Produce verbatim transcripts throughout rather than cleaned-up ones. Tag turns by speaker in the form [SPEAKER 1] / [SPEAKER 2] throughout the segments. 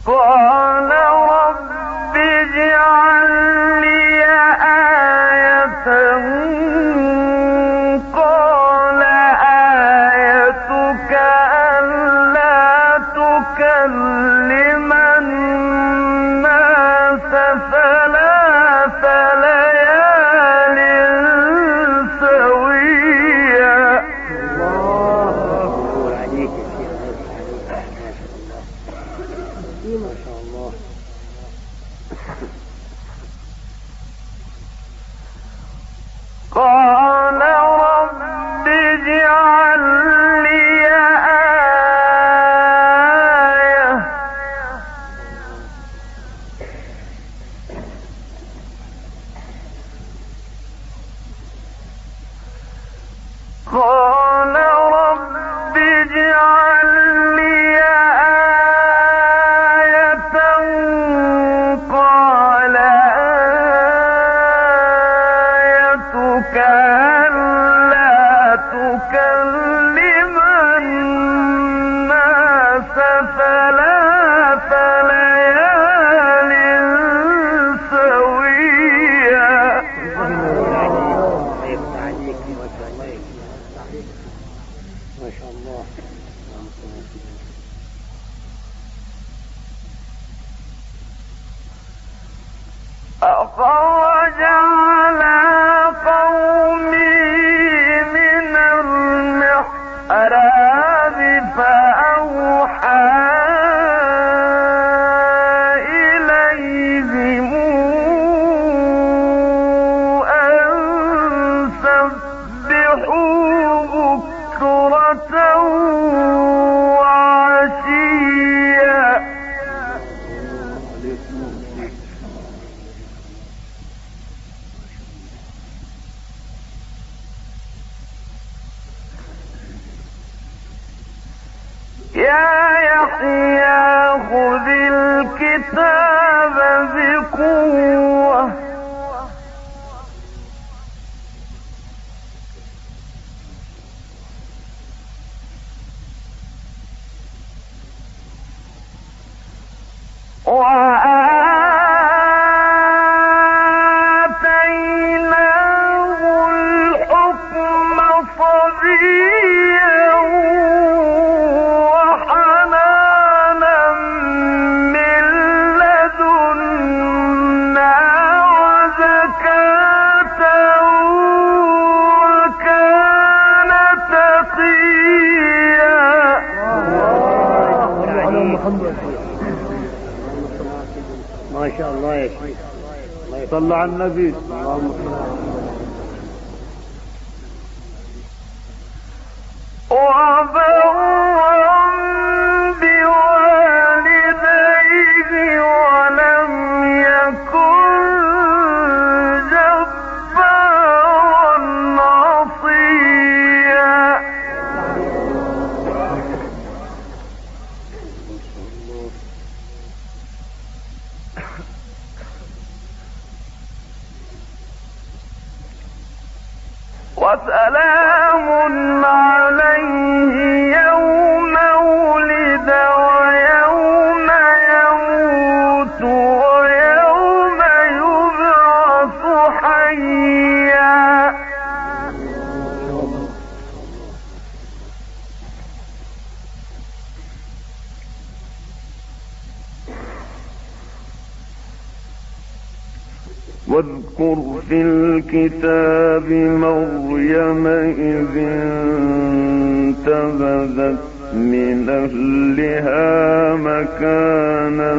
[SPEAKER 1] قال رب اجعل لي آية قال آيتك ألا تكلم الناس ثلاث ليال سويا.
[SPEAKER 2] الله عليك ما شاء الله.
[SPEAKER 1] قال رب اجعل لي آية قال رب اجعل لي آية قال آيتك ألا تكلم الناس ثلاث ليال سويا.
[SPEAKER 2] ما شاء الله.
[SPEAKER 1] أخرج على قومه من المحراب فأوحى إليهم أن سبحوا بكرة وعشيا. يا يحيى خذ الكتاب بقوة وآتيناه الحكم صبيا وحنانا من لدنا وزكاة وكان تقيا.
[SPEAKER 2] ما شاء الله يا شيخ.
[SPEAKER 3] صلى على النبي.
[SPEAKER 1] وبرا بوالديه ولم يكن جبارا عصيا. وسلام عليه يوم ولد ويوم يموت ويوم يبعث حيا. واذكر في الكتاب مريم إذ انتبذت من أهلها مكانا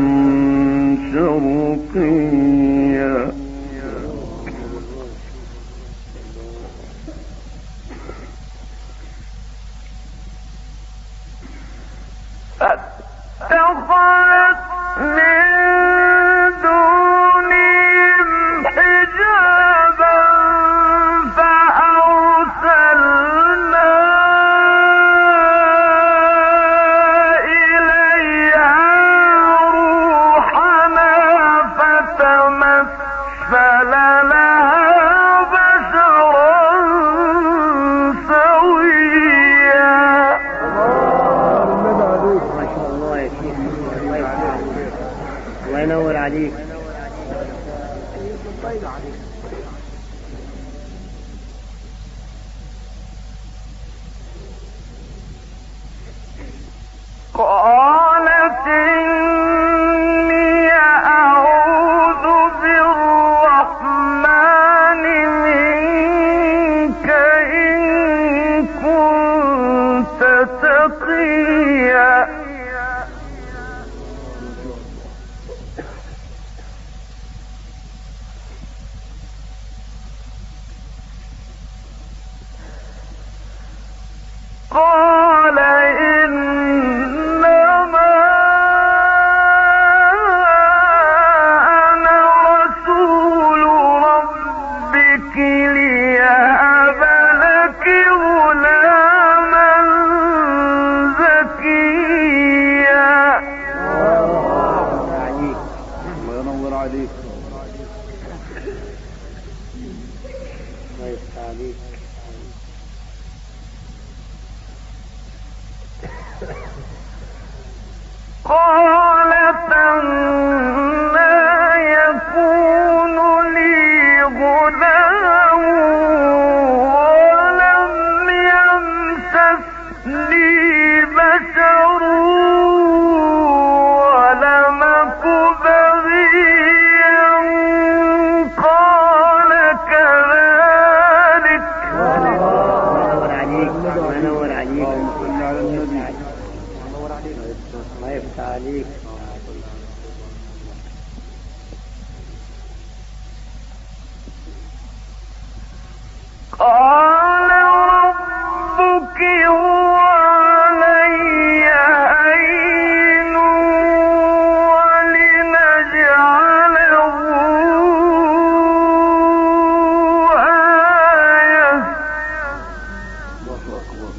[SPEAKER 1] شرقيا. فاتخذت من دونهم حجابا فأرسلنا إليها روحنا فتمثل
[SPEAKER 2] عليك.
[SPEAKER 1] قالت إني أعوذ بالرحمن منك إن كنت تقيا. قال إنما أنا رسول ربك ليهب لك غلاما زكيا.
[SPEAKER 3] الله ينور عليك.
[SPEAKER 2] الله يفتح عليك.
[SPEAKER 1] قالت أنى يكون لي غلام ولم يمسسني بشر ولم أك بغيا. قال كذلك.
[SPEAKER 2] الله عليك. الله عليك.
[SPEAKER 3] اللهم صل على النبي.
[SPEAKER 2] الله يفتح عليك.
[SPEAKER 1] قال ربك هو علي هين ولنجعله آية.
[SPEAKER 3] الله أكبر.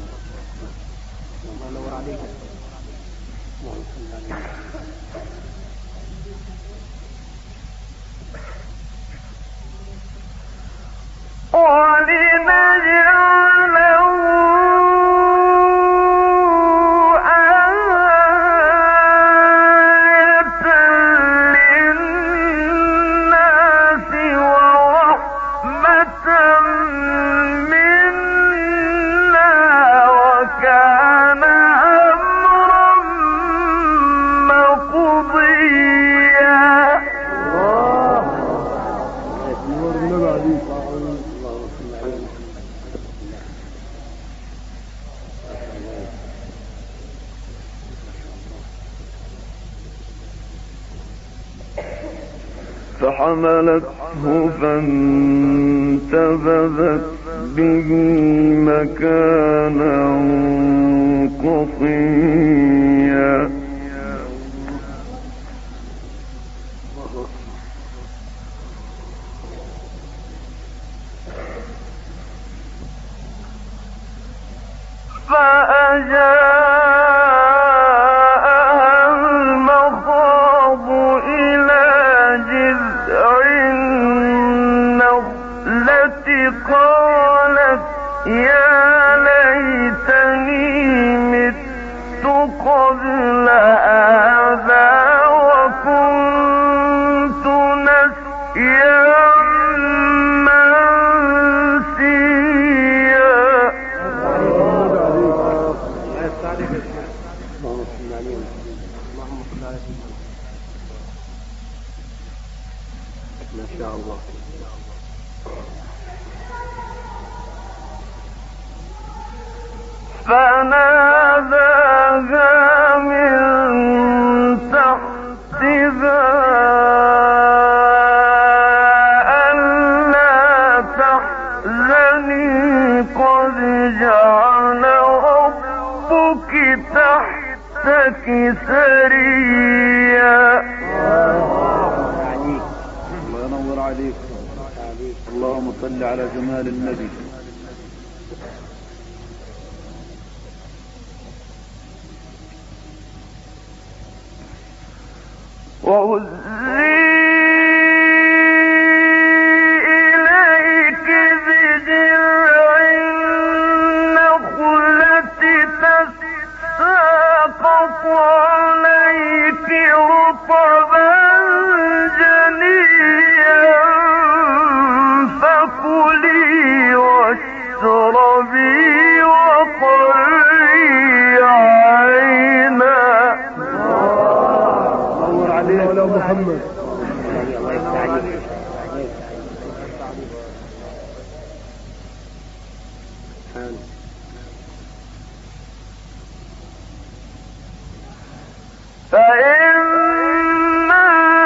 [SPEAKER 1] ولنجعله آية للناس ورحمة منا وكان أمرا مقضيا.
[SPEAKER 3] نور النبي عليك.
[SPEAKER 1] فحملته فانتبذت به مكانا قصيا. فأجاءها المخاض إلى جذع النخلة قالت يا ليتني مت قبل هذا وكنت نسيا
[SPEAKER 2] ما شاء الله.
[SPEAKER 1] فناداها من تحتها ألا تحزني قد جعل ربك تحتك سريا.
[SPEAKER 3] الله ينور عليك. اللهم صل على جمال النبي.
[SPEAKER 1] وهزي إليك بجذع النخلة تساقط عليك رطبا فإما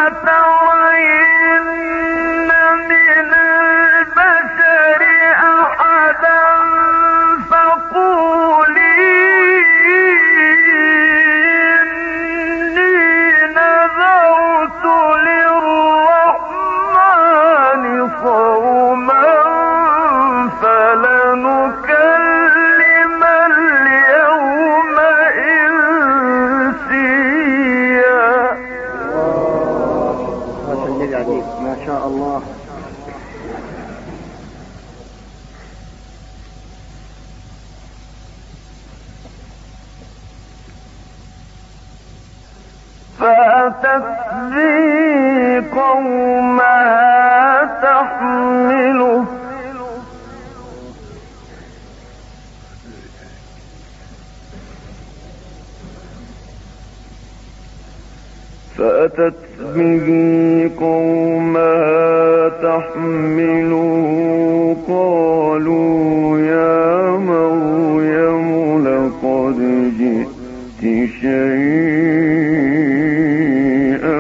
[SPEAKER 1] ترين من البشر أحدا فقولي إني نذرت للرحمن صوما فلنكلم اليوم إنسيا.
[SPEAKER 2] ما شاء الله.
[SPEAKER 1] فأتت به قومها تحمله فأتت به قومها تحمله قالوا يا مريم لقد جئت شيئا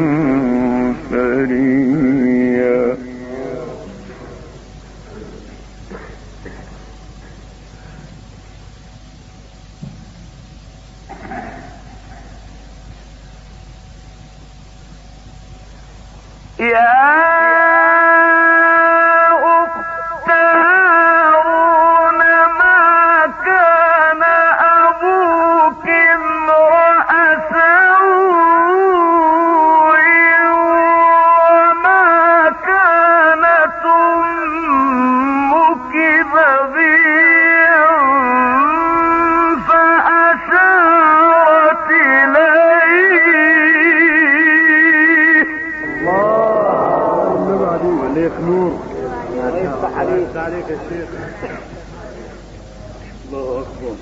[SPEAKER 1] فريا. يا أخت هارون ما كان أبوك امرأ سوء وما كانت أمك بغيا فأشارت إليه.
[SPEAKER 3] عليك نور.
[SPEAKER 2] ويفتح عليك.
[SPEAKER 3] عليك يا شيخ. الله أكبر.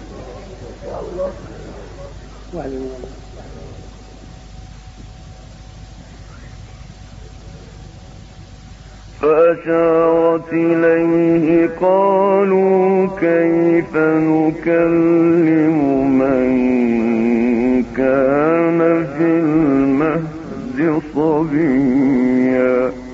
[SPEAKER 1] فأشارت إليه قالوا كيف نكلم من كان في المهد صبيا.